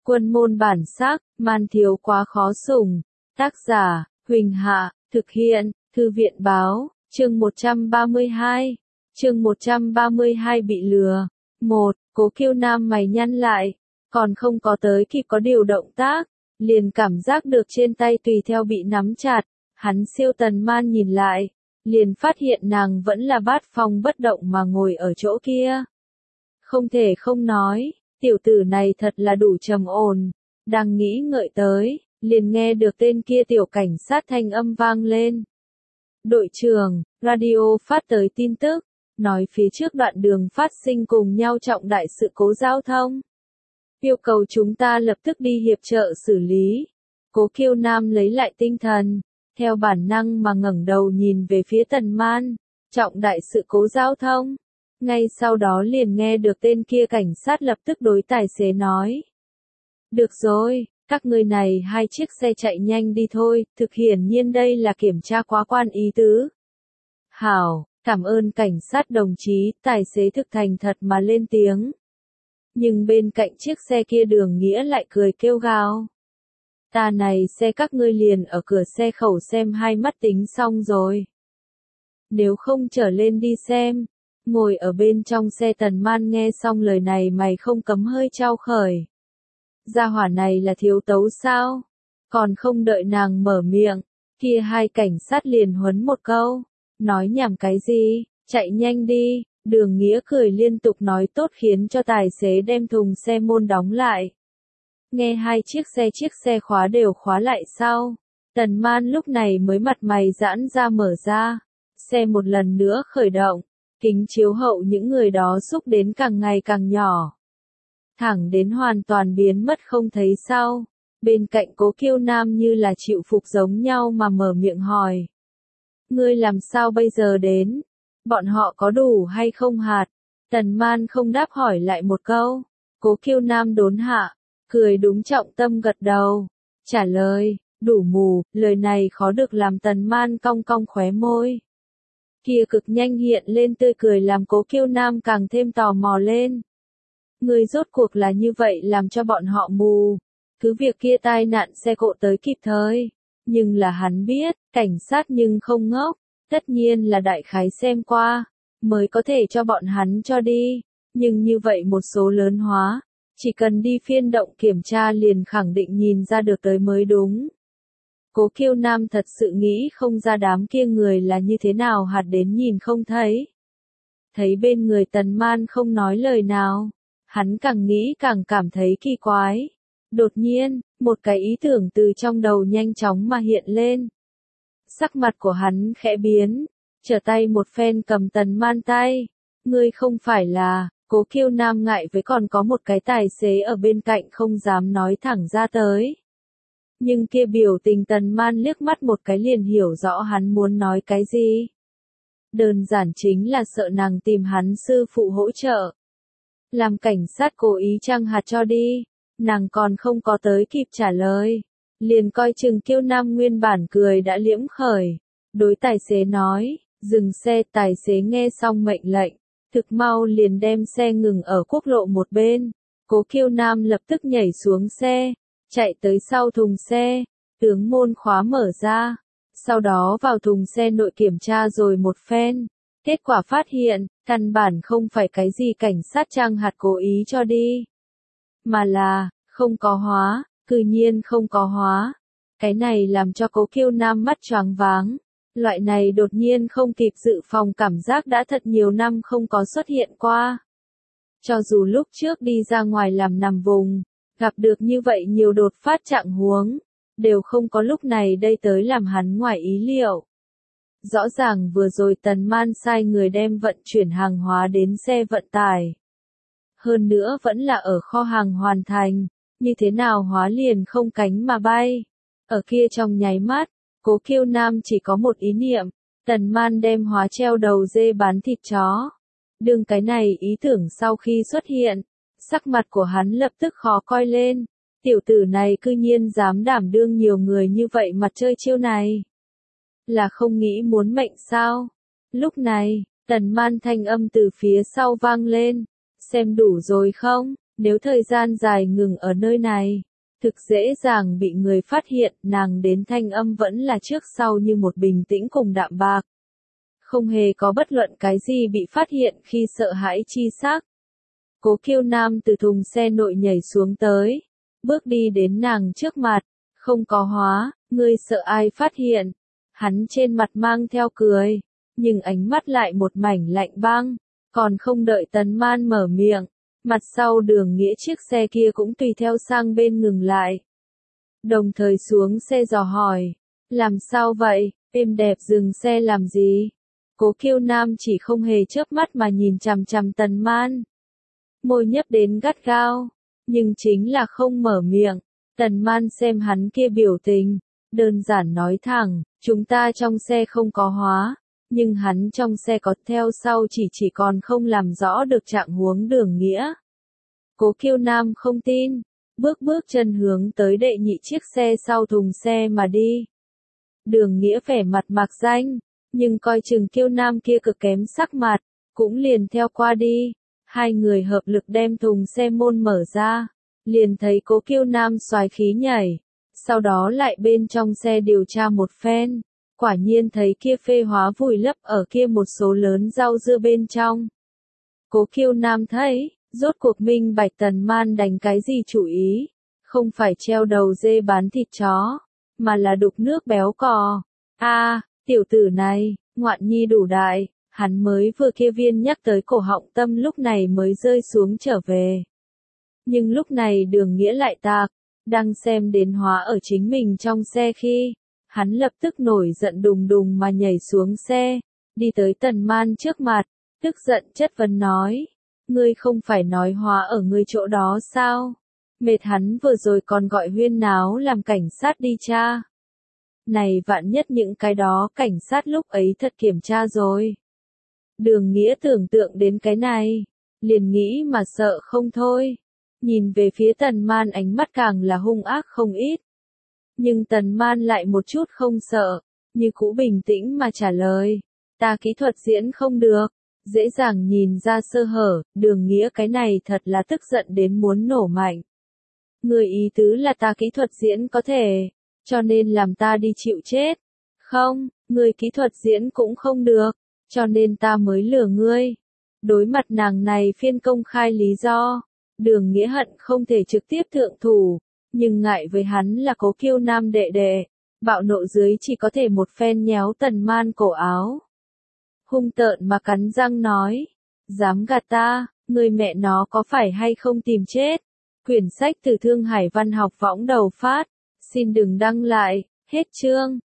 Quân môn bản sắc, man thiếu quá khó sủng. Tác giả, Huỳnh Hạ, thực hiện, Thư viện báo, chương 132. Chương 132 bị lừa. 1. Cố Kiêu Nam mày nhăn lại, còn không có tới kịp có điều động tác, liền cảm giác được trên tay tùy theo bị nắm chặt. Hắn siêu tần man nhìn lại, liền phát hiện nàng vẫn là bát phong bất động mà ngồi ở chỗ kia. Không thể không nói, tiểu tử này thật là đủ trầm ổn. Đang nghĩ ngợi tới, liền nghe được tên kia tiểu cảnh sát thanh âm vang lên. Đội trưởng, radio phát tới tin tức, nói phía trước đoạn đường phát sinh cùng nhau trọng đại sự cố giao thông. Yêu cầu chúng ta lập tức đi hiệp trợ xử lý. Cố Kiêu Nam lấy lại tinh thần, theo bản năng mà ngẩng đầu nhìn về phía Tần Man. Trọng đại sự cố giao thông. Ngay sau đó liền nghe được tên kia cảnh sát lập tức đối tài xế nói. Được rồi, các ngươi này hai chiếc xe chạy nhanh đi thôi, thực hiển nhiên đây là kiểm tra quá quan ý tứ. Hảo, cảm ơn cảnh sát đồng chí, tài xế thực thành thật mà lên tiếng. Nhưng bên cạnh chiếc xe kia Đường Nghĩa lại cười kêu gào. Ta này xe các ngươi liền ở cửa xe khẩu xem hai mắt tính xong rồi. Nếu không trở lên đi xem. Ngồi ở bên trong xe Tần Man nghe xong lời này mày không cấm hơi trao khởi. Gia hỏa này là thiếu tấu sao? Còn không đợi nàng mở miệng, kia hai cảnh sát liền huấn một câu. Nói nhảm cái gì, chạy nhanh đi. Đường Nghĩa cười liên tục nói tốt khiến cho tài xế đem thùng xe môn đóng lại. Nghe hai chiếc xe khóa đều khóa lại sau. Tần Man lúc này mới mặt mày giãn ra mở ra. Xe một lần nữa khởi động. Kính chiếu hậu những người đó xúc đến càng ngày càng nhỏ. Thẳng đến hoàn toàn biến mất không thấy sau. Bên cạnh Cố Kiêu Nam như là chịu phục giống nhau mà mở miệng hỏi. Ngươi làm sao bây giờ đến? Bọn họ có đủ hay không hạt? Tần Man không đáp hỏi lại một câu. Cố Kiêu Nam đốn hạ, cười đúng trọng tâm gật đầu. Trả lời, đủ mù, lời này khó được làm Tần Man cong cong khóe môi. Kia cực nhanh hiện lên tươi cười làm Cố Kiêu Nam càng thêm tò mò lên. Người rốt cuộc là như vậy làm cho bọn họ mù. Cứ việc kia tai nạn xe cộ tới kịp thời. Nhưng là hắn biết, cảnh sát nhưng không ngốc. Tất nhiên là đại khái xem qua, mới có thể cho bọn hắn cho đi. Nhưng như vậy một số lớn hóa, chỉ cần đi phiên động kiểm tra liền khẳng định nhìn ra được tới mới đúng. Cố Kiêu Nam thật sự nghĩ không ra đám kia người là như thế nào hạt đến nhìn không thấy. Thấy bên người Tần Man không nói lời nào, hắn càng nghĩ càng cảm thấy kỳ quái. Đột nhiên, một cái ý tưởng từ trong đầu nhanh chóng mà hiện lên. Sắc mặt của hắn khẽ biến, trở tay một phen cầm Tần Man tay. Ngươi không phải là, Cố Kiêu Nam ngại với còn có một cái tài xế ở bên cạnh không dám nói thẳng ra tới. Nhưng kia biểu tình Tần Man liếc mắt một cái liền hiểu rõ hắn muốn nói cái gì. Đơn giản chính là sợ nàng tìm hắn sư phụ hỗ trợ. Làm cảnh sát cố ý trăng hạt cho đi, nàng còn không có tới kịp trả lời. Liền coi chừng Kiêu Nam nguyên bản cười đã liễm khởi. Đối tài xế nói, dừng xe. Tài xế nghe xong mệnh lệnh, thực mau liền đem xe ngừng ở quốc lộ một bên. Cố Kiêu Nam lập tức nhảy xuống xe, chạy tới sau thùng xe, tướng môn khóa mở ra. Sau đó vào thùng xe nội kiểm tra rồi một phen. Kết quả phát hiện, căn bản không phải cái gì cảnh sát trang hạt cố ý cho đi. Mà là, không có hóa. Cư nhiên không có hóa. Cái này làm cho Cố Kiêu Nam mắt choáng váng. Loại này đột nhiên không kịp dự phòng cảm giác đã thật nhiều năm không có xuất hiện qua. Cho dù lúc trước đi ra ngoài làm nằm vùng, gặp được như vậy nhiều đột phát trạng huống, đều không có lúc này đây tới làm hắn ngoài ý liệu. Rõ ràng vừa rồi Tần Man sai người đem vận chuyển hàng hóa đến xe vận tải. Hơn nữa vẫn là ở kho hàng hoàn thành. Như thế nào hóa liền không cánh mà bay. Ở kia trong nháy mắt, Cố Kiêu Nam chỉ có một ý niệm. Tần Man đem hóa treo đầu dê bán thịt chó. Đương cái này ý tưởng sau khi xuất hiện, sắc mặt của hắn lập tức khó coi lên. Tiểu tử này cư nhiên dám đảm đương nhiều người như vậy mặt chơi chiêu này. Là không nghĩ muốn mệnh sao? Lúc này, Tần Man thanh âm từ phía sau vang lên. Xem đủ rồi không? Nếu thời gian dài ngừng ở nơi này, thực dễ dàng bị người phát hiện, nàng đến thanh âm vẫn là trước sau như một bình tĩnh cùng đạm bạc. Không hề có bất luận cái gì bị phát hiện khi sợ hãi chi sắc. Cố Kiêu Nam từ thùng xe nội nhảy xuống tới, bước đi đến nàng trước mặt, không có hóa, ngươi sợ ai phát hiện. Hắn trên mặt mang theo cười, nhưng ánh mắt lại một mảnh lạnh băng, còn không đợi Tần Man mở miệng, mặt sau Đường Nghĩa chiếc xe kia cũng tùy theo sang bên ngừng lại. Đồng thời xuống xe dò hỏi, làm sao vậy, êm đẹp dừng xe làm gì? Cố Kiêu Nam chỉ không hề chớp mắt mà nhìn chằm chằm Tần Man. Môi nhấp đến gắt gao, nhưng chính là không mở miệng. Tần Man xem hắn kia biểu tình, đơn giản nói thẳng, chúng ta trong xe không có hóa, nhưng hắn trong xe có theo sau chỉ còn không làm rõ được trạng huống Đường Nghĩa. Cố Kiêu Nam không tin, bước chân hướng tới đệ nhị chiếc xe sau thùng xe mà đi. Đường Nghĩa vẻ mặt mạc danh, nhưng coi chừng Kiêu Nam kia cực kém sắc mặt, cũng liền theo qua đi. Hai người hợp lực đem thùng xe môn mở ra, liền thấy Cố Kiêu Nam xoái khí nhảy, sau đó lại bên trong xe điều tra một phen, quả nhiên thấy kia phê hóa vùi lấp ở kia một số lớn rau dưa bên trong. Cố Kiêu Nam thấy, rốt cuộc minh bạch Tần Man đánh cái gì chủ ý, không phải treo đầu dê bán thịt chó, mà là đục nước béo cò. Tiểu tử này, ngoạn nhi đủ đại. Hắn mới vừa kia viên nhắc tới cổ họng tâm lúc này mới rơi xuống trở về. Nhưng lúc này Đường Nghĩa lại tạc, đang xem đến hóa ở chính mình trong xe khi, hắn lập tức nổi giận đùng đùng mà nhảy xuống xe, đi tới Tần Man trước mặt, tức giận chất vấn nói, ngươi không phải nói hóa ở ngươi chỗ đó sao? Mệt hắn vừa rồi còn gọi huyên náo làm cảnh sát đi tra. Này vạn nhất những cái đó cảnh sát lúc ấy thật kiểm tra rồi. Đường Nghĩa tưởng tượng đến cái này, liền nghĩ mà sợ không thôi. Nhìn về phía Tần Man ánh mắt càng là hung ác không ít. Nhưng Tần Man lại một chút không sợ, như cũ bình tĩnh mà trả lời. Ta kỹ thuật diễn không được, dễ dàng nhìn ra sơ hở, Đường Nghĩa cái này thật là tức giận đến muốn nổ mạnh. Người ý tứ là ta kỹ thuật diễn có thể, cho nên làm ta đi chịu chết. Không, người kỹ thuật diễn cũng không được, cho nên ta mới lừa ngươi. Đối mặt nàng này phiên công khai lý do, Đường Nghĩa hận không thể trực tiếp thượng thủ, nhưng ngại với hắn là Cố Kiêu Nam đệ đệ, bạo nộ dưới chỉ có thể một phen nhéo Tần Man cổ áo. Hung tợn mà cắn răng nói, dám gạt ta, người mẹ nó có phải hay không tìm chết. Quyển sách từ Thương Hải Văn học võng đầu phát, xin đừng đăng lại, hết chương.